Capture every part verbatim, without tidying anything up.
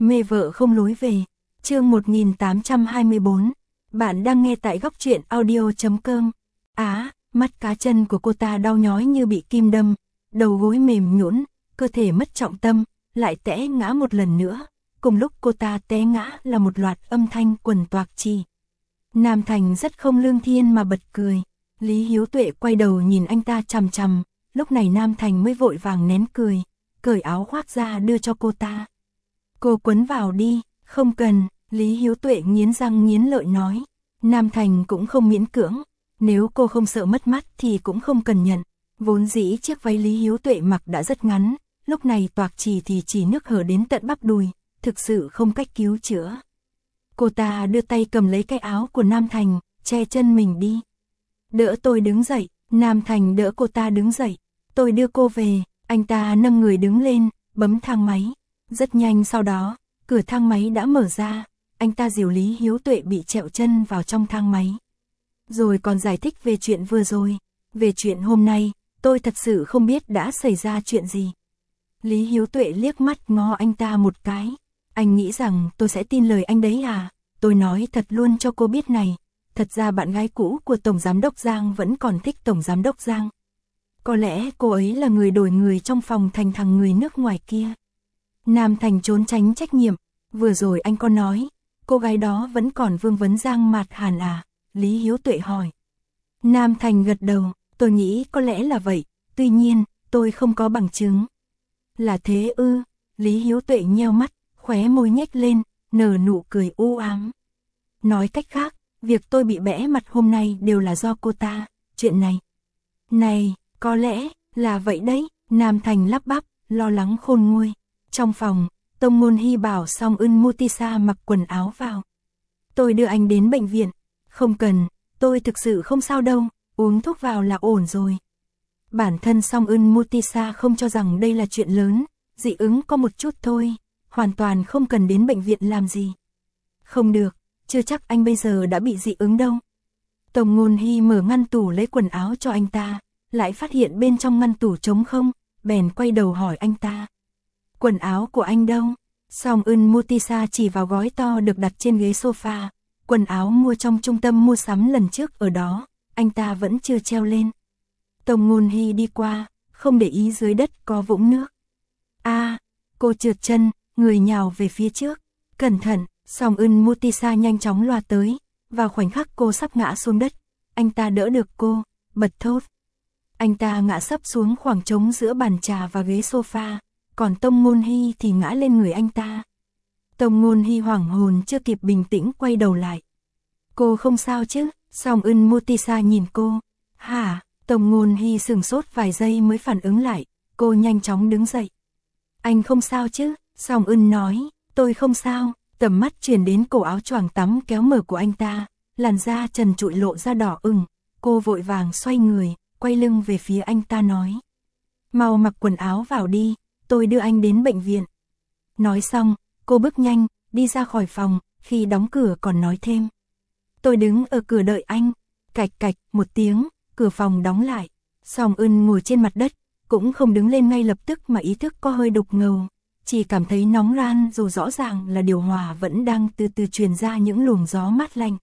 Mê vợ không lối về. Chương một nghìn tám trăm hai mươi bốn. Bạn đang nghe tại góc truyện audio chấm com. Á, mắt cá chân của cô ta đau nhói như bị kim đâm, đầu gối mềm nhũn, cơ thể mất trọng tâm, lại té ngã một lần nữa. Cùng lúc cô ta té ngã là một loạt âm thanh quần toạc chi. Nam Thành rất không lương thiên mà bật cười. Lý Hiếu Tuệ quay đầu nhìn anh ta chằm chằm, lúc này Nam Thành mới vội vàng nén cười, cởi áo khoác ra đưa cho cô ta. Cô quấn vào đi, không cần, Lý Hiếu Tuệ nghiến răng nghiến lợi nói. Nam Thành cũng không miễn cưỡng, nếu cô không sợ mất mắt thì cũng không cần nhận. Vốn dĩ chiếc váy Lý Hiếu Tuệ mặc đã rất ngắn, lúc này toạc chỉ thì chỉ nước hở đến tận bắp đùi, thực sự không cách cứu chữa. Cô ta đưa tay cầm lấy cái áo của Nam Thành, che chân mình đi. Đỡ tôi đứng dậy, Nam Thành đỡ cô ta đứng dậy, tôi đưa cô về, anh ta nâng người đứng lên, bấm thang máy. Rất nhanh sau đó, cửa thang máy đã mở ra, anh ta dìu Lý Hiếu Tuệ bị trẹo chân vào trong thang máy. Rồi còn giải thích về chuyện vừa rồi, về chuyện hôm nay, tôi thật sự không biết đã xảy ra chuyện gì. Lý Hiếu Tuệ liếc mắt ngó anh ta một cái, anh nghĩ rằng tôi sẽ tin lời anh đấy à, tôi nói thật luôn cho cô biết này, thật ra bạn gái cũ của Tổng Giám đốc Giang vẫn còn thích Tổng Giám đốc Giang. Có lẽ cô ấy là người đổi người trong phòng thành thằng người nước ngoài kia. Nam Thành trốn tránh trách nhiệm, vừa rồi anh có nói, cô gái đó vẫn còn vương vấn Giang Mạt Hàn à, Lý Hiếu Tuệ hỏi. Nam Thành gật đầu, tôi nghĩ có lẽ là vậy, tuy nhiên, tôi không có bằng chứng. Là thế ư, Lý Hiếu Tuệ nheo mắt, khóe môi nhếch lên, nở nụ cười u ám. Nói cách khác, việc tôi bị bẽ mặt hôm nay đều là do cô ta, chuyện này. Này, có lẽ, là vậy đấy, Nam Thành lắp bắp, lo lắng khôn nguôi. Trong phòng, Tông Ngôn Hy bảo Song Eun Mutisa mặc quần áo vào. Tôi đưa anh đến bệnh viện. Không cần, tôi thực sự không sao đâu, uống thuốc vào là ổn rồi. Bản thân Song Eun Mutisa không cho rằng đây là chuyện lớn, dị ứng có một chút thôi, hoàn toàn không cần đến bệnh viện làm gì. Không được, chưa chắc anh bây giờ đã bị dị ứng đâu. Tông Ngôn Hy mở ngăn tủ lấy quần áo cho anh ta, lại phát hiện bên trong ngăn tủ trống không, bèn quay đầu hỏi anh ta. Quần áo của anh đâu? Song Eun Mutisa chỉ vào gói to được đặt trên ghế sofa, quần áo mua trong trung tâm mua sắm lần trước ở đó, anh ta vẫn chưa treo lên. Tông Ngôn Hy đi qua, không để ý dưới đất có vũng nước. A, à, cô trượt chân, người nhào về phía trước. Cẩn thận, Song Eun Mutisa nhanh chóng loa tới, vào khoảnh khắc cô sắp ngã xuống đất, anh ta đỡ được cô, bật thốt. Anh ta ngã sấp xuống khoảng trống giữa bàn trà và ghế sofa, còn Tông Ngôn Hy thì ngã lên người anh ta. Tông Ngôn Hy hoảng hồn chưa kịp bình tĩnh quay đầu lại. Cô không sao chứ? Song Eun Mutisa nhìn cô. Hả? Tông Ngôn Hy sửng sốt vài giây mới phản ứng lại, cô nhanh chóng đứng dậy. Anh không sao chứ? Song Eun nói, tôi không sao. Tầm mắt chuyển đến cổ áo choàng tắm kéo mở của anh ta, làn da trần trụi lộ ra đỏ ửng, cô vội vàng xoay người, quay lưng về phía anh ta nói. Mau mặc quần áo vào đi, tôi đưa anh đến bệnh viện. Nói xong, cô bước nhanh, đi ra khỏi phòng, khi đóng cửa còn nói thêm. Tôi đứng ở cửa đợi anh, cạch cạch một tiếng, cửa phòng đóng lại. Song Eun ngồi trên mặt đất, cũng không đứng lên ngay lập tức mà ý thức có hơi đục ngầu. Chỉ cảm thấy nóng ran dù rõ ràng là điều hòa vẫn đang từ từ truyền ra những luồng gió mát lạnh.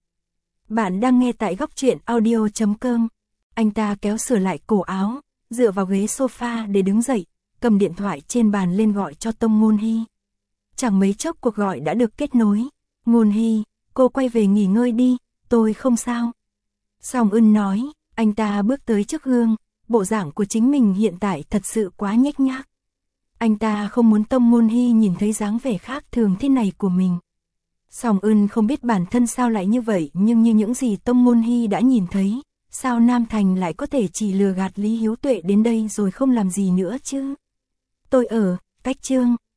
Bạn đang nghe tại góc truyện audio chấm com. Anh ta kéo sửa lại cổ áo, dựa vào ghế sofa để đứng dậy, cầm điện thoại trên bàn lên gọi cho Tông Ngôn Hy. Chẳng mấy chốc cuộc gọi đã được kết nối. Ngôn Hy, cô quay về nghỉ ngơi đi, tôi không sao. Song Eun nói, anh ta bước tới trước gương, bộ dạng của chính mình hiện tại thật sự quá nhếch nhác. Anh ta không muốn Tông Ngôn Hy nhìn thấy dáng vẻ khác thường thế này của mình. Song Eun không biết bản thân sao lại như vậy, nhưng như những gì Tông Ngôn Hy đã nhìn thấy, sao Nam Thành lại có thể chỉ lừa gạt Lý Hiếu Tuệ đến đây rồi không làm gì nữa chứ? Tôi ở, cách chương.